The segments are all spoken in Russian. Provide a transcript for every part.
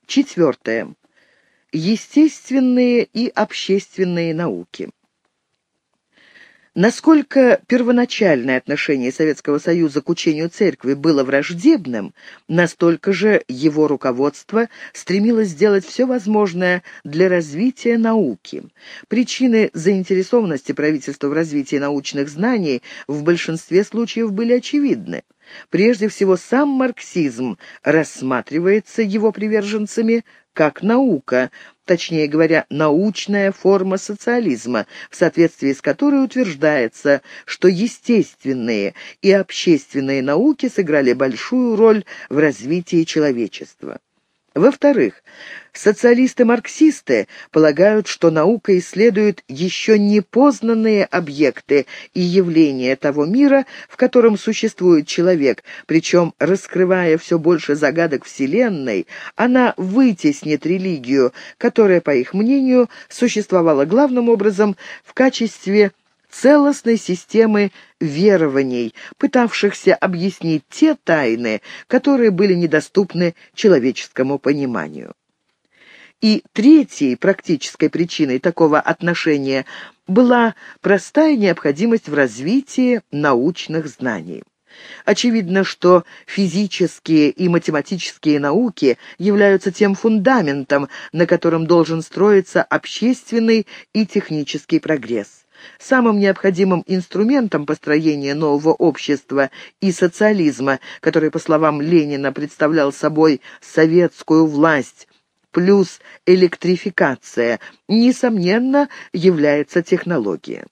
Четвертое. Естественные и общественные науки. Насколько первоначальное отношение Советского Союза к учению церкви было враждебным, настолько же его руководство стремилось сделать все возможное для развития науки. Причины заинтересованности правительства в развитии научных знаний в большинстве случаев были очевидны. Прежде всего, сам марксизм рассматривается его приверженцами как наука, точнее говоря, научная форма социализма, в соответствии с которой утверждается, что естественные и общественные науки сыграли большую роль в развитии человечества. Во-вторых, социалисты-марксисты полагают, что наука исследует еще непознанные объекты и явления того мира, в котором существует человек, причем, раскрывая все больше загадок Вселенной, она вытеснит религию, которая, по их мнению, существовала главным образом в качестве целостной системы верований, пытавшихся объяснить те тайны, которые были недоступны человеческому пониманию. И третьей практической причиной такого отношения была простая необходимость в развитии научных знаний. Очевидно, что физические и математические науки являются тем фундаментом, на котором должен строиться общественный и технический прогресс. Самым необходимым инструментом построения нового общества и социализма, который, по словам Ленина, представлял собой советскую власть, плюс электрификация, несомненно, является технология.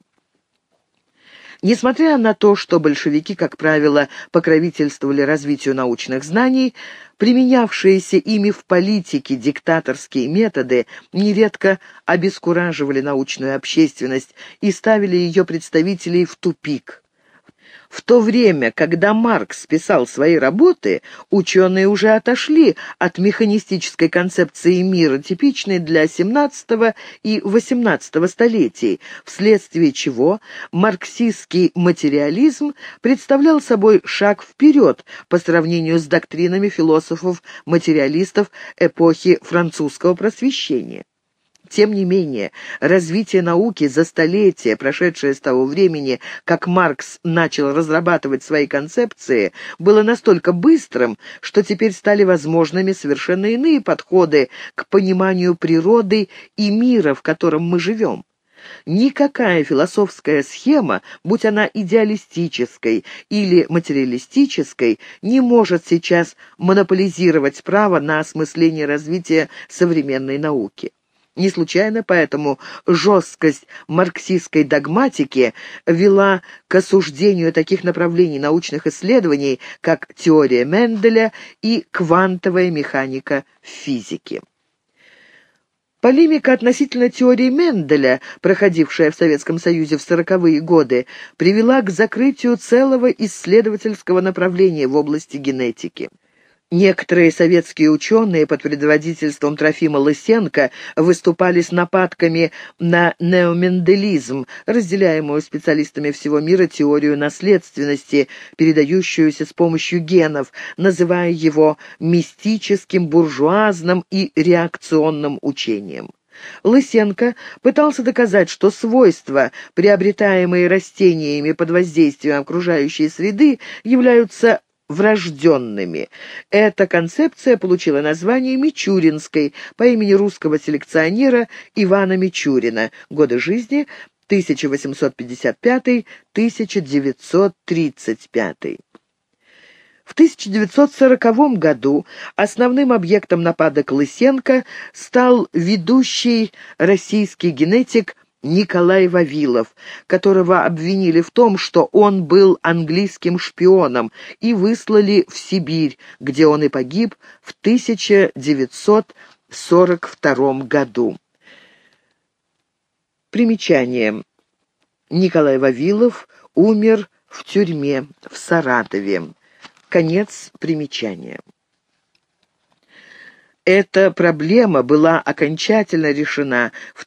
Несмотря на то, что большевики, как правило, покровительствовали развитию научных знаний, применявшиеся ими в политике диктаторские методы нередко обескураживали научную общественность и ставили ее представителей в тупик. В то время, когда Маркс писал свои работы, ученые уже отошли от механистической концепции мира, типичной для XVII и XVIII столетий, вследствие чего марксистский материализм представлял собой шаг вперед по сравнению с доктринами философов-материалистов эпохи французского просвещения. Тем не менее, развитие науки за столетия, прошедшее с того времени, как Маркс начал разрабатывать свои концепции, было настолько быстрым, что теперь стали возможными совершенно иные подходы к пониманию природы и мира, в котором мы живем. Никакая философская схема, будь она идеалистической или материалистической, не может сейчас монополизировать право на осмысление развития современной науки. Не случайно поэтому жесткость марксистской догматики вела к осуждению таких направлений научных исследований, как теория Менделя и квантовая механика в физике. Полемика относительно теории Менделя, проходившая в Советском Союзе в 40-е годы, привела к закрытию целого исследовательского направления в области генетики. Некоторые советские ученые под предводительством Трофима Лысенко выступали с нападками на неоменделизм, разделяемую специалистами всего мира теорию наследственности, передающуюся с помощью генов, называя его мистическим, буржуазным и реакционным учением. Лысенко пытался доказать, что свойства, приобретаемые растениями под воздействием окружающей среды, являются врожденными. Эта концепция получила название Мичуринской по имени русского селекционера Ивана Мичурина. Годы жизни 1855-1935. В 1940 году основным объектом нападок Лысенко стал ведущий российский генетик Николай Вавилов, которого обвинили в том, что он был английским шпионом, и выслали в Сибирь, где он и погиб в 1942 году. Примечание. Николай Вавилов умер в тюрьме в Саратове. Конец примечания. Эта проблема была окончательно решена в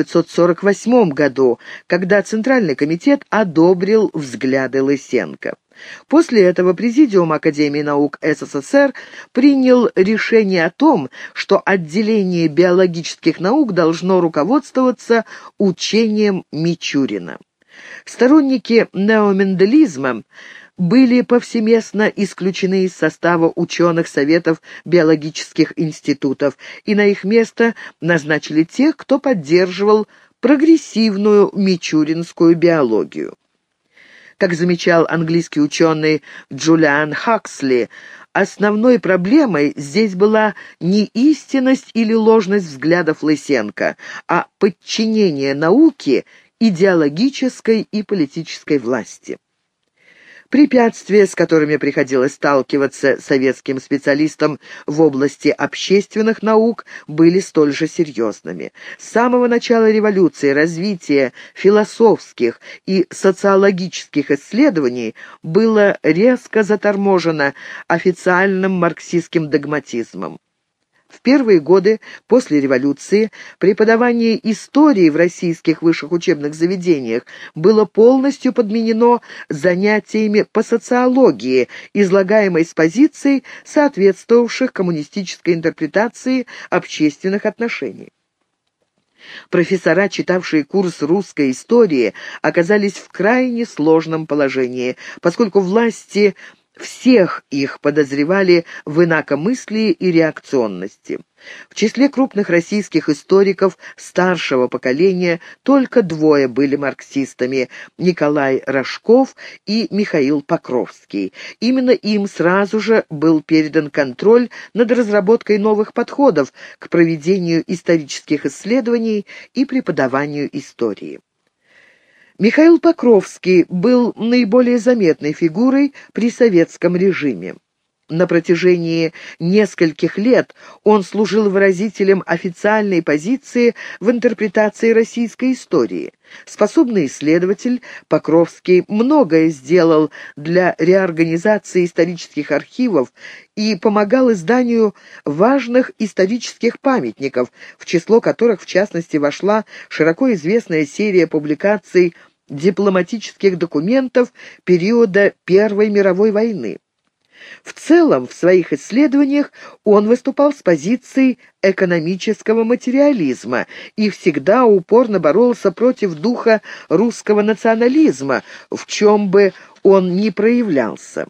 1948 году, когда Центральный комитет одобрил взгляды Лысенко. После этого Президиум Академии наук СССР принял решение о том, что отделение биологических наук должно руководствоваться учением Мичурина. Сторонники неоменделизма были повсеместно исключены из состава ученых советов биологических институтов, и на их место назначили тех, кто поддерживал прогрессивную мичуринскую биологию. Как замечал английский ученый Джулиан Хаксли, основной проблемой здесь была не истинность или ложность взглядов Лысенко, а подчинение науки идеологической и политической власти. Препятствия, с которыми приходилось сталкиваться советским специалистам в области общественных наук, были столь же серьезными. С самого начала революции развитие философских и социологических исследований было резко заторможено официальным марксистским догматизмом. В первые годы после революции преподавание истории в российских высших учебных заведениях было полностью подменено занятиями по социологии, излагаемой с позиций, соответствовавших коммунистической интерпретации общественных отношений. Профессора, читавшие курс русской истории, оказались в крайне сложном положении, поскольку власти всех их подозревали в инакомыслии и реакционности. В числе крупных российских историков старшего поколения только двое были марксистами – Николай Рожков и Михаил Покровский. Именно им сразу же был передан контроль над разработкой новых подходов к проведению исторических исследований и преподаванию истории. Михаил Покровский был наиболее заметной фигурой при советском режиме. На протяжении нескольких лет он служил выразителем официальной позиции в интерпретации российской истории. Способный исследователь, Покровский многое сделал для реорганизации исторических архивов и помогал изданию важных исторических памятников, в число которых, в частности, вошла широко известная серия публикаций дипломатических документов периода Первой мировой войны. В целом, в своих исследованиях он выступал с позицией экономического материализма и всегда упорно боролся против духа русского национализма, в чем бы он ни проявлялся.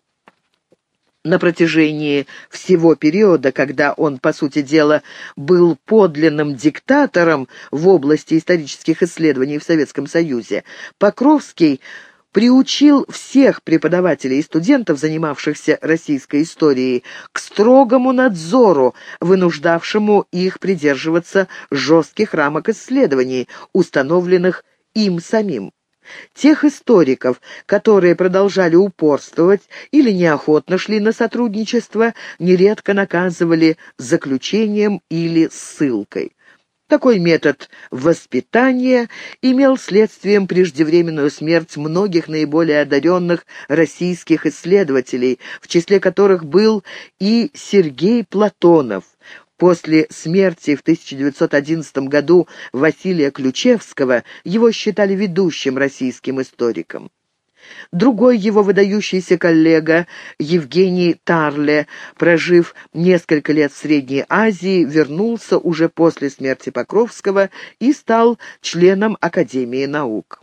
На протяжении всего периода, когда он, по сути дела, был подлинным диктатором в области исторических исследований в Советском Союзе, Покровский приучил всех преподавателей и студентов, занимавшихся российской историей, к строгому надзору, вынуждавшему их придерживаться жестких рамок исследований, установленных им самим. Тех историков, которые продолжали упорствовать или неохотно шли на сотрудничество, нередко наказывали заключением или ссылкой. Такой метод воспитания имел следствием преждевременную смерть многих наиболее одаренных российских исследователей, в числе которых был и Сергей Платонов. После смерти в 1911 году Василия Ключевского его считали ведущим российским историком. Другой его выдающийся коллега, Евгений Тарле, прожив несколько лет в Средней Азии, вернулся уже после смерти Покровского и стал членом Академии наук.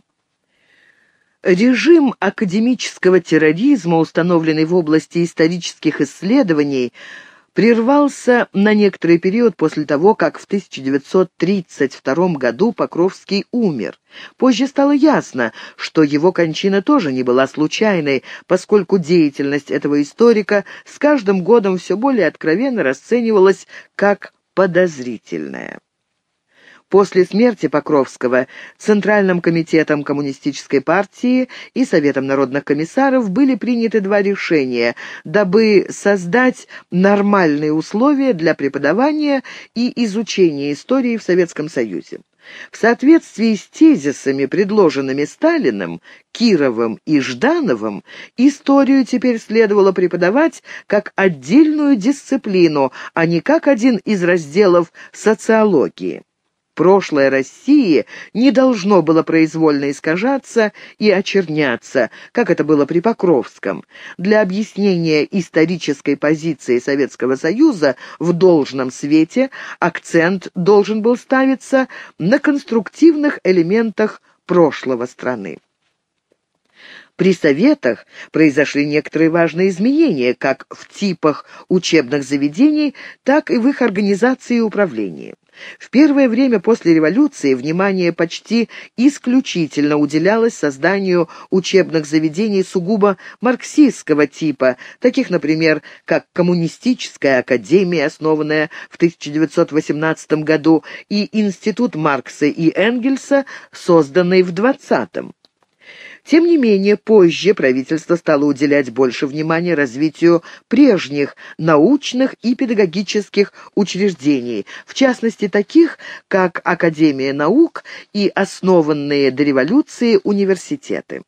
Режим академического терроризма, установленный в области исторических исследований, прервался на некоторый период после того, как в 1932 году Покровский умер. Позже стало ясно, что его кончина тоже не была случайной, поскольку деятельность этого историка с каждым годом все более откровенно расценивалась как подозрительная. После смерти Покровского Центральным комитетом Коммунистической партии и Советом народных комиссаров были приняты два решения, дабы создать нормальные условия для преподавания и изучения истории в Советском Союзе. В соответствии с тезисами, предложенными Сталиным, Кировым и Ждановым, историю теперь следовало преподавать как отдельную дисциплину, а не как один из разделов социологии. Прошлое России не должно было произвольно искажаться и очерняться, как это было при Покровском. Для объяснения исторической позиции Советского Союза в должном свете акцент должен был ставиться на конструктивных элементах прошлого страны. При Советах произошли некоторые важные изменения как в типах учебных заведений, так и в их организации и управлении. В первое время после революции внимание почти исключительно уделялось созданию учебных заведений сугубо марксистского типа, таких, например, как Коммунистическая академия, основанная в 1918 году, и Институт Маркса и Энгельса, созданный в 20-м. Тем не менее, позже правительство стало уделять больше внимания развитию прежних научных и педагогических учреждений, в частности таких, как Академия наук и основанные до революции университеты.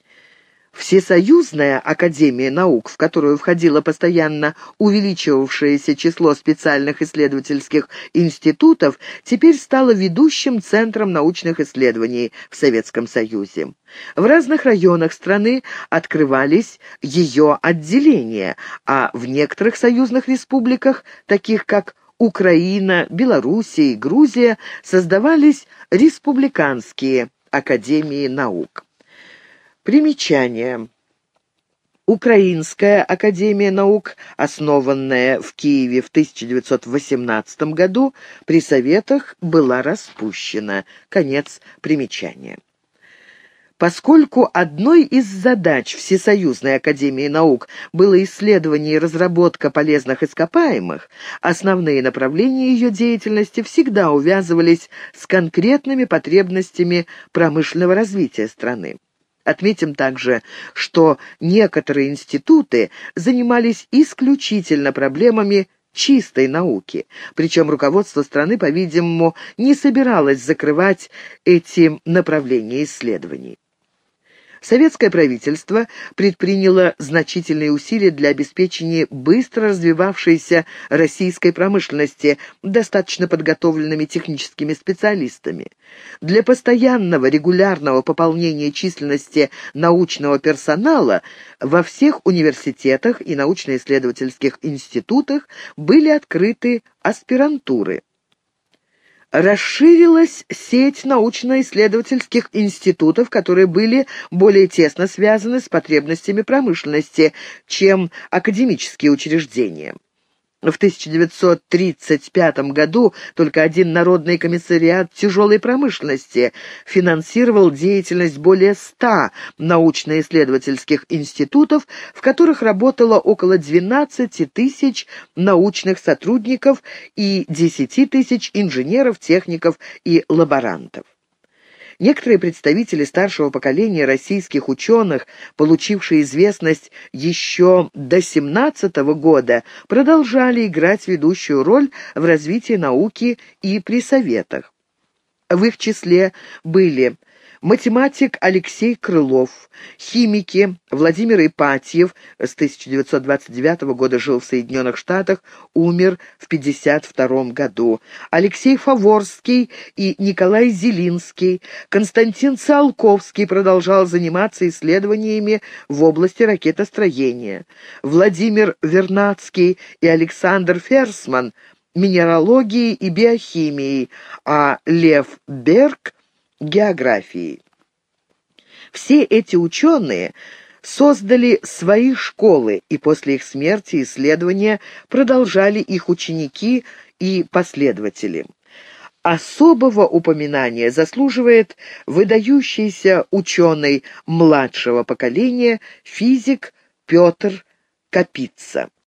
Всесоюзная академия наук, в которую входило постоянно увеличивавшееся число специальных исследовательских институтов, теперь стала ведущим центром научных исследований в Советском Союзе. В разных районах страны открывались ее отделения, а в некоторых союзных республиках, таких как Украина, Белоруссия и Грузия, создавались республиканские академии наук. Примечание. Украинская академия наук, основанная в Киеве в 1918 году, при Советах была распущена. Конец примечания. Поскольку одной из задач Всесоюзной академии наук было исследование и разработка полезных ископаемых, основные направления ее деятельности всегда увязывались с конкретными потребностями промышленного развития страны. Отметим также, что некоторые институты занимались исключительно проблемами чистой науки, причем руководство страны, по-видимому, не собиралось закрывать эти направления исследований. Советское правительство предприняло значительные усилия для обеспечения быстро развивавшейся российской промышленности достаточно подготовленными техническими специалистами. Для постоянного регулярного пополнения численности научного персонала во всех университетах и научно-исследовательских институтах были открыты аспирантуры. Расширилась сеть научно-исследовательских институтов, которые были более тесно связаны с потребностями промышленности, чем академические учреждения. В 1935 году только один Народный комиссариат тяжелой промышленности финансировал деятельность более 100 научно-исследовательских институтов, в которых работало около 12 тысяч научных сотрудников и 10 тысяч инженеров, техников и лаборантов. Некоторые представители старшего поколения российских ученых, получившие известность еще до 1917 года, продолжали играть ведущую роль в развитии науки и при Советах. В их числе были математик Алексей Крылов, химики Владимир Ипатьев, с 1929 года жил в Соединенных Штатах, умер в 1952 году, Алексей Фаворский и Николай Зелинский, Константин Циолковский продолжал заниматься исследованиями в области ракетостроения, Владимир Вернадский и Александр Ферсман – минералогией и биохимией, а Лев Берг – географии. Все эти ученые создали свои школы, и после их смерти исследования продолжали их ученики и последователи. Особого упоминания заслуживает выдающийся ученый младшего поколения, физик Петр Капица.